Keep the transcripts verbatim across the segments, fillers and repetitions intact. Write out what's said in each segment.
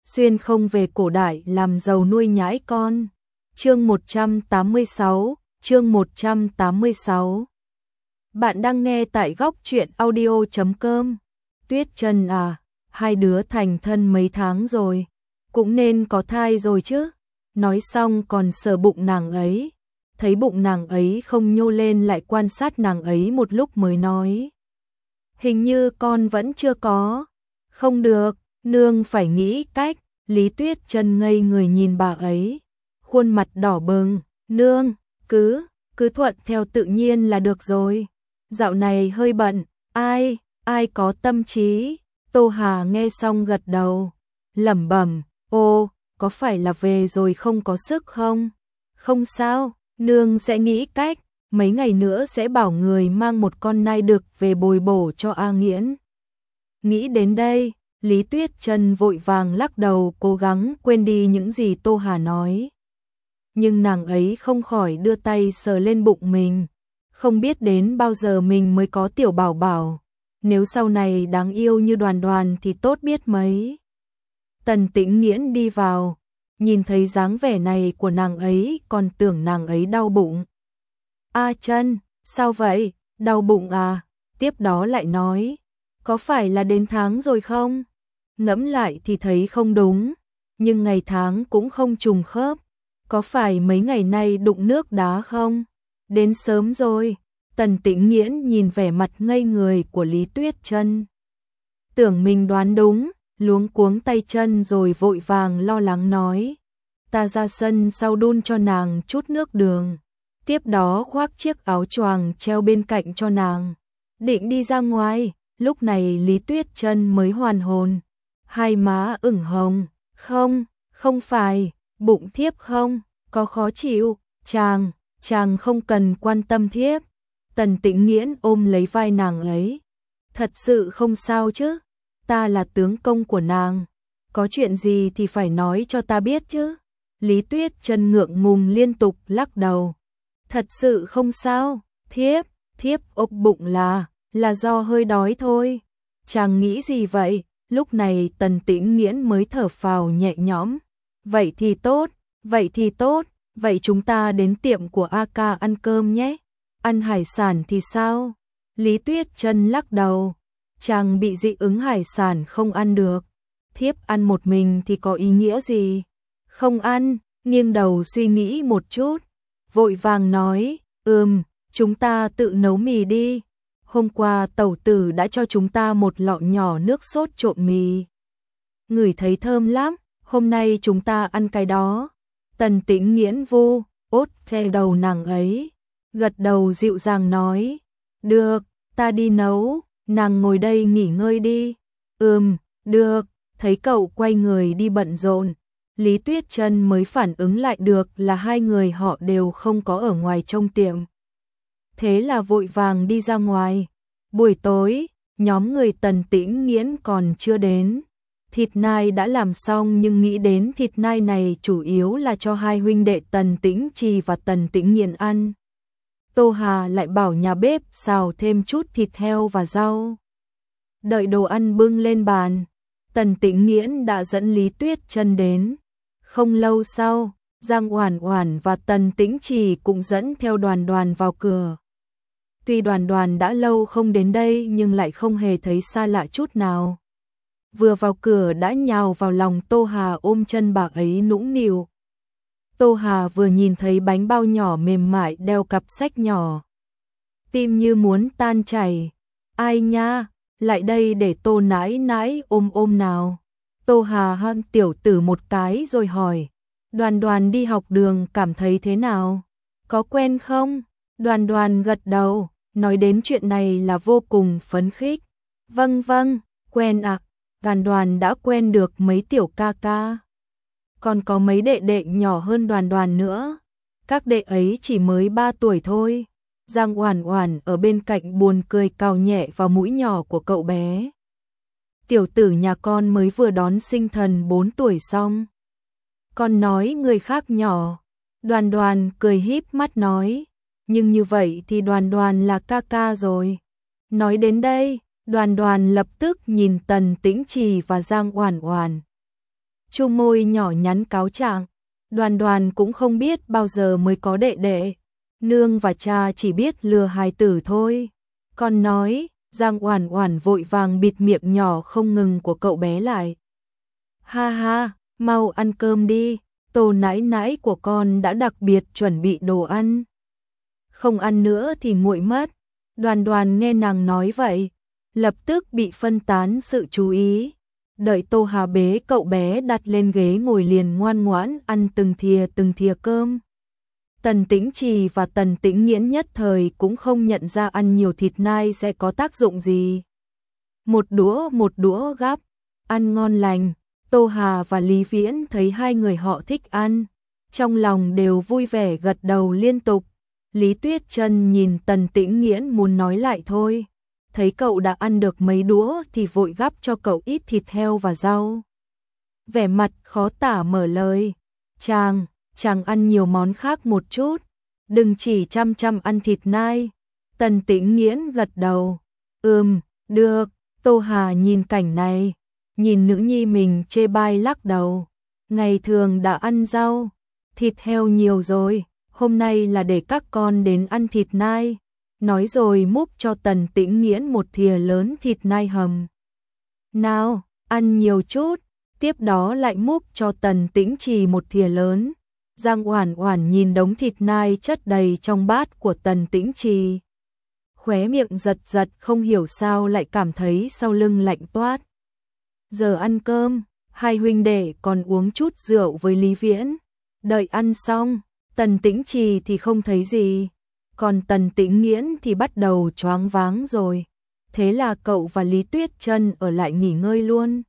xuyên không về cổ đại làm giàu nuôi nhãi con. Chương một trăm tám mươi sáu, chương một trăm tám mươi sáu. Bạn đang nghe tại góc truyện audio chấm com. Tuyết Trần à, hai đứa thành thân mấy tháng rồi, cũng nên có thai rồi chứ. Nói xong còn sờ bụng nàng ấy, thấy bụng nàng ấy không nhô lên lại quan sát nàng ấy một lúc mới nói. Hình như con vẫn chưa có. Không được, nương phải nghĩ cách. Lý Tuyết Trần ngây người nhìn bà ấy, khuôn mặt đỏ bừng. Nương, cứ, cứ thuận theo tự nhiên là được rồi. Dạo này hơi bận, ai, ai có tâm trí. Tô Hà nghe xong gật đầu, lẩm bẩm, ô, có phải là về rồi không có sức không? Không sao, nương sẽ nghĩ cách, mấy ngày nữa sẽ bảo người mang một con nai đực về bồi bổ cho A Nghiễn. Nghĩ đến đây, Lý Tuyết Trần vội vàng lắc đầu cố gắng quên đi những gì Tô Hà nói. Nhưng nàng ấy không khỏi đưa tay sờ lên bụng mình, không biết đến bao giờ mình mới có tiểu bảo bảo, nếu sau này đáng yêu như Đoàn Đoàn thì tốt biết mấy. Tần Tĩnh Nghiễn đi vào, nhìn thấy dáng vẻ này của nàng ấy còn tưởng nàng ấy đau bụng. A Trân, sao vậy, đau bụng à? Tiếp đó lại nói, có phải là đến tháng rồi không? Ngẫm lại thì thấy không đúng, nhưng ngày tháng cũng không trùng khớp. Có phải mấy ngày nay đụng nước đá không? Đến sớm rồi. Tần Tĩnh Nghiễn nhìn vẻ mặt ngây người của Lý Tuyết Trân, tưởng mình đoán đúng, luống cuống tay chân rồi vội vàng lo lắng nói. Ta ra sân sau đun cho nàng chút nước đường, tiếp đó khoác chiếc áo choàng treo bên cạnh cho nàng, định đi ra ngoài. Lúc này Lý Tuyết Trân mới hoàn hồn, hai má ửng hồng. Không, không phải, bụng thiếp không, có khó chịu, chàng, chàng không cần quan tâm thiếp. Tần Tĩnh Nghiễn ôm lấy vai nàng ấy, thật sự không sao chứ, ta là tướng công của nàng, có chuyện gì thì phải nói cho ta biết chứ. Lý Tuyết Trân ngượng ngùng liên tục lắc đầu, thật sự không sao, thiếp, thiếp ốp bụng là, là do hơi đói thôi. Chàng nghĩ gì vậy? Lúc này Tần Tĩnh Nghiễn mới thở phào nhẹ nhõm. Vậy thì tốt, vậy thì tốt, vậy chúng ta đến tiệm của A ca ăn cơm nhé. Ăn hải sản thì sao? Lý Tuyết Trân lắc đầu, chàng bị dị ứng hải sản không ăn được. Thiếp ăn một mình thì có ý nghĩa gì? Không ăn, nghiêng đầu suy nghĩ một chút, vội vàng nói, ừm, chúng ta tự nấu mì đi. Hôm qua tẩu tử đã cho chúng ta một lọ nhỏ nước sốt trộn mì, ngửi thấy thơm lắm, hôm nay chúng ta ăn cái đó. Tần Tĩnh Nghiễn vu ốt theo đầu nàng ấy, gật đầu dịu dàng nói, được, ta đi nấu, nàng ngồi đây nghỉ ngơi đi. Ừm, được. Thấy cậu quay người đi bận rộn, Lý Tuyết Trân mới phản ứng lại được là hai người họ đều không có ở ngoài trong tiệm. Thế là vội vàng đi ra ngoài. Buổi tối, nhóm người Tần Tĩnh Nghiễn còn chưa đến. Thịt nai đã làm xong nhưng nghĩ đến thịt nai này chủ yếu là cho hai huynh đệ Tần Tĩnh Trì và Tần Tĩnh Nghiện ăn. Tô Hà lại bảo nhà bếp xào thêm chút thịt heo và rau. Đợi đồ ăn bưng lên bàn, Tần Tĩnh Nghiễn đã dẫn Lý Tuyết Trân đến. Không lâu sau, Giang Oản Oản và Tần Tĩnh Trì cũng dẫn theo Đoàn Đoàn vào cửa. Tuy Đoàn Đoàn đã lâu không đến đây nhưng lại không hề thấy xa lạ chút nào. Vừa vào cửa đã nhào vào lòng Tô Hà ôm chân bà ấy nũng nịu. Tô Hà vừa nhìn thấy bánh bao nhỏ mềm mại đeo cặp sách nhỏ, tim như muốn tan chảy. Ai nha, lại đây để Tô nãi nãi ôm ôm nào. Tô Hà hôn tiểu tử một cái rồi hỏi, Đoàn Đoàn đi học đường cảm thấy thế nào? Có quen không? Đoàn Đoàn gật đầu, nói đến chuyện này là vô cùng phấn khích. Vâng vâng, quen ạ. À. Đoàn Đoàn đã quen được mấy tiểu ca ca, còn có mấy đệ đệ nhỏ hơn Đoàn Đoàn nữa. Các đệ ấy chỉ mới ba tuổi thôi. Giang Oản Oản ở bên cạnh buồn cười cào nhẹ vào mũi nhỏ của cậu bé. Tiểu tử nhà con mới vừa đón sinh thần bốn tuổi xong. Con nói người khác nhỏ. Đoàn Đoàn cười híp mắt nói, nhưng như vậy thì Đoàn Đoàn là ca ca rồi. Nói đến đây, Đoàn Đoàn lập tức nhìn Tần Tĩnh Trì và Giang Oản Oản. chu môi nhỏ nhắn cáo trạng. Đoàn Đoàn cũng không biết bao giờ mới có đệ đệ. Nương và cha chỉ biết lừa hài tử thôi. Con nói, Giang Oản Oản vội vàng bịt miệng nhỏ không ngừng của cậu bé lại. Ha ha, mau ăn cơm đi, Tô nãi nãi của con đã đặc biệt chuẩn bị đồ ăn. Không ăn nữa thì nguội mất. Đoàn Đoàn nghe nàng nói vậy, lập tức bị phân tán sự chú ý. Đợi Tô Hà bế cậu bé đặt lên ghế ngồi liền ngoan ngoãn ăn từng thìa từng thìa cơm. Tần Tĩnh Trì và Tần Tĩnh Nghiễn nhất thời cũng không nhận ra ăn nhiều thịt nai sẽ có tác dụng gì. Một đũa một đũa gắp, ăn ngon lành. Tô Hà và Lý Viễn thấy hai người họ thích ăn, trong lòng đều vui vẻ gật đầu liên tục. Lý Tuyết Chân nhìn Tần Tĩnh Nghiễn muốn nói lại thôi, thấy cậu đã ăn được mấy đũa thì vội gắp cho cậu ít thịt heo và rau. Vẻ mặt khó tả mở lời, chàng, chàng ăn nhiều món khác một chút, đừng chỉ chăm chăm ăn thịt nai. Tần Tĩnh Nghiễn gật đầu, ừm, được. Tô Hà nhìn cảnh này, nhìn nữ nhi mình chê bai lắc đầu, ngày thường đã ăn rau, thịt heo nhiều rồi, hôm nay là để các con đến ăn thịt nai. Nói rồi múc cho Tần Tĩnh Nghiễn một thìa lớn thịt nai hầm. Nào, ăn nhiều chút, tiếp đó lại múc cho Tần Tĩnh Trì một thìa lớn. Giang Oản Oản nhìn đống thịt nai chất đầy trong bát của Tần Tĩnh Trì, khóe miệng giật giật không hiểu sao lại cảm thấy sau lưng lạnh toát. Giờ ăn cơm, hai huynh đệ còn uống chút rượu với Lý Viễn. Đợi ăn xong, Tần Tĩnh Trì thì không thấy gì, còn Tần Tĩnh Nghiễn thì bắt đầu choáng váng rồi. Thế là cậu và Lý Tuyết Chân ở lại nghỉ ngơi luôn.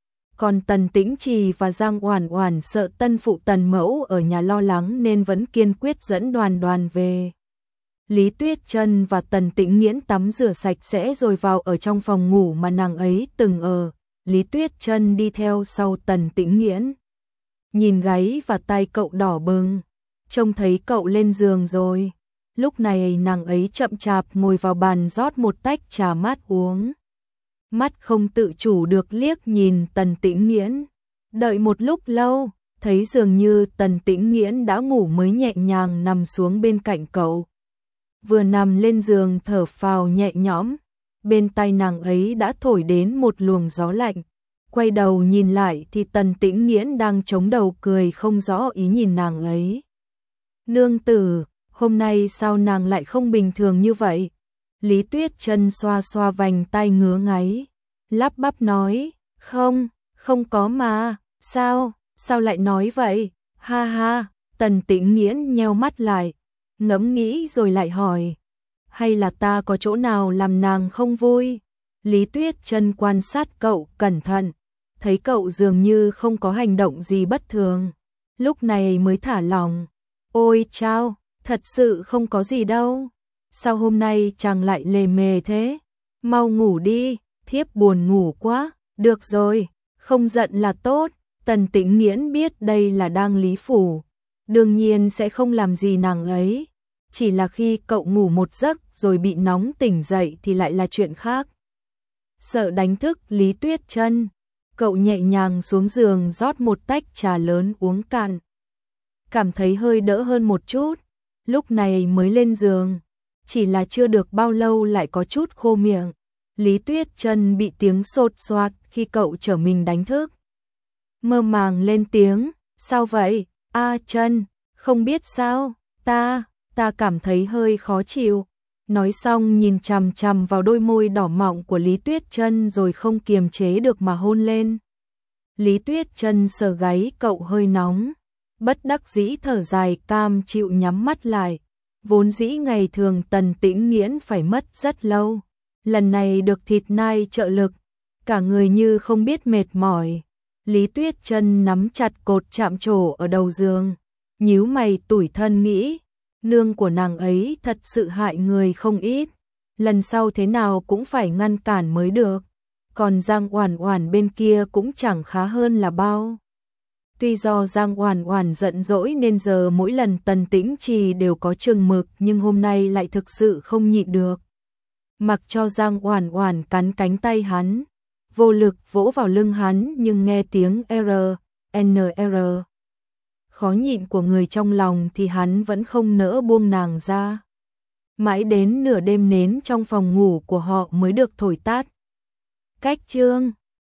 Còn Tần Tĩnh Trì và Giang Oản Oản sợ tân phụ Tần mẫu ở nhà lo lắng nên vẫn kiên quyết dẫn Đoàn Đoàn về. Lý Tuyết Chân và Tần Tĩnh Nghiễn tắm rửa sạch sẽ rồi vào ở trong phòng ngủ mà nàng ấy từng ở. Lý Tuyết Chân đi theo sau Tần Tĩnh Nghiễn. Nhìn gáy và tay cậu đỏ bừng, trông thấy cậu lên giường rồi. Lúc này nàng ấy chậm chạp ngồi vào bàn rót một tách trà mát uống. Mắt không tự chủ được liếc nhìn Tần Tĩnh Nghiễn. Đợi một lúc lâu, thấy dường như Tần Tĩnh Nghiễn đã ngủ mới nhẹ nhàng nằm xuống bên cạnh cậu. Vừa nằm lên giường thở phào nhẹ nhõm, bên tai nàng ấy đã thổi đến một luồng gió lạnh. Quay đầu nhìn lại thì Tần Tĩnh Nghiễn đang chống đầu cười không rõ ý nhìn nàng ấy. Nương tử, hôm nay sao nàng lại không bình thường như vậy? Lý Tuyết Chân xoa xoa vành tay ngứa ngáy, lắp bắp nói, không, không có mà, sao, sao lại nói vậy? Ha ha, Tần Tĩnh Nghiễn nheo mắt lại, ngẫm nghĩ rồi lại hỏi, hay là ta có chỗ nào làm nàng không vui? Lý Tuyết Chân quan sát cậu cẩn thận, thấy cậu dường như không có hành động gì bất thường, lúc này mới thả lòng. Ôi chao, thật sự không có gì đâu. Sao hôm nay chàng lại lề mề thế? Mau ngủ đi, thiếp buồn ngủ quá. Được rồi, không giận là tốt. Tần Tĩnh Nghiễn biết đây là đang lý phủ, đương nhiên sẽ không làm gì nàng ấy. Chỉ là khi cậu ngủ một giấc rồi bị nóng tỉnh dậy thì lại là chuyện khác. Sợ đánh thức Lý Tuyết Chân, cậu nhẹ nhàng xuống giường rót một tách trà lớn uống cạn. Cảm thấy hơi đỡ hơn một chút, lúc này mới lên giường. Chỉ là chưa được bao lâu lại có chút khô miệng. Lý Tuyết Chân bị tiếng sột soạt khi cậu trở mình đánh thức. Mơ màng lên tiếng, sao vậy? A Chân, không biết sao, ta, ta cảm thấy hơi khó chịu. Nói xong nhìn chằm chằm vào đôi môi đỏ mọng của Lý Tuyết Chân rồi không kiềm chế được mà hôn lên. Lý Tuyết Chân sờ gáy cậu hơi nóng, bất đắc dĩ thở dài cam chịu nhắm mắt lại. Vốn dĩ ngày thường Tần Tĩnh Nghiễn phải mất rất lâu, lần này được thịt nai trợ lực, cả người như không biết mệt mỏi. Lý Tuyết Chân nắm chặt cột chạm trổ ở đầu giường, nhíu mày tủi thân nghĩ, nương của nàng ấy thật sự hại người không ít, lần sau thế nào cũng phải ngăn cản mới được. Còn Giang Oản Oản bên kia cũng chẳng khá hơn là bao. Tuy do Giang Oản Oản giận dỗi nên giờ mỗi lần Tần Tĩnh Trì đều có chừng mực, nhưng hôm nay lại thực sự không nhịn được. Mặc cho Giang Oản Oản cắn cánh tay hắn, vô lực vỗ vào lưng hắn, nhưng nghe tiếng R, en rờ. Khó nhịn của người trong lòng thì hắn vẫn không nỡ buông nàng ra. Mãi đến nửa đêm nến trong phòng ngủ của họ mới được thổi tắt. Cách chương